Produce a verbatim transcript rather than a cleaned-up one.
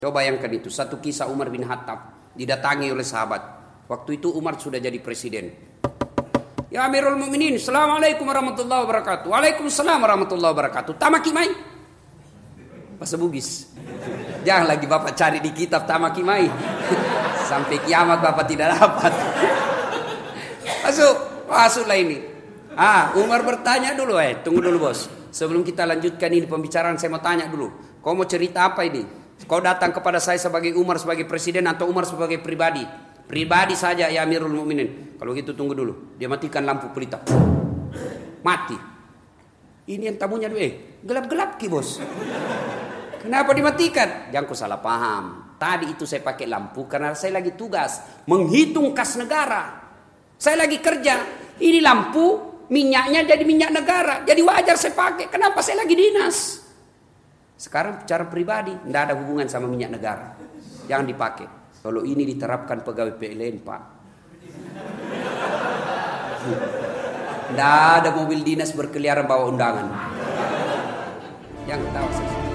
Coba bayangkan itu, satu kisah Umar bin Khattab didatangi oleh sahabat. Waktu itu Umar sudah jadi presiden. Ya Amirul Mukminin, Assalamualaikum warahmatullahi wabarakatuh. Waalaikumsalam warahmatullahi wabarakatuh. Tamaki mai. Bahasa Bugis. Jangan lagi Bapak cari di kitab tamaki mai. Sampai kiamat Bapak tidak dapat. Masuk, masuklah ini. Ah, Umar bertanya dulu, eh, tunggu dulu bos. Sebelum kita lanjutkan ini pembicaraan, saya mau tanya dulu. Kau mau cerita apa ini? Kau datang kepada saya sebagai Umar sebagai presiden atau Umar sebagai pribadi? Pribadi saja ya Amirul Mukminin. Kalau gitu tunggu dulu. Dia matikan lampu pelita. Mati. Ini yang tamunya dulu, eh, gelap-gelap ki bos. Kenapa dimatikan? Jangan kau salah paham. Tadi itu saya pakai lampu karena saya lagi tugas menghitung kas negara. Saya lagi kerja. Ini lampu minyaknya jadi minyak negara. Jadi wajar saya pakai. Kenapa saya lagi dinas? Sekarang secara pribadi tidak ada hubungan sama minyak negara. Jangan dipakai. Kalau ini diterapkan pegawai P L N Pak. Tidak ada mobil dinas berkeliaran bawa undangan. Yang tahu sih.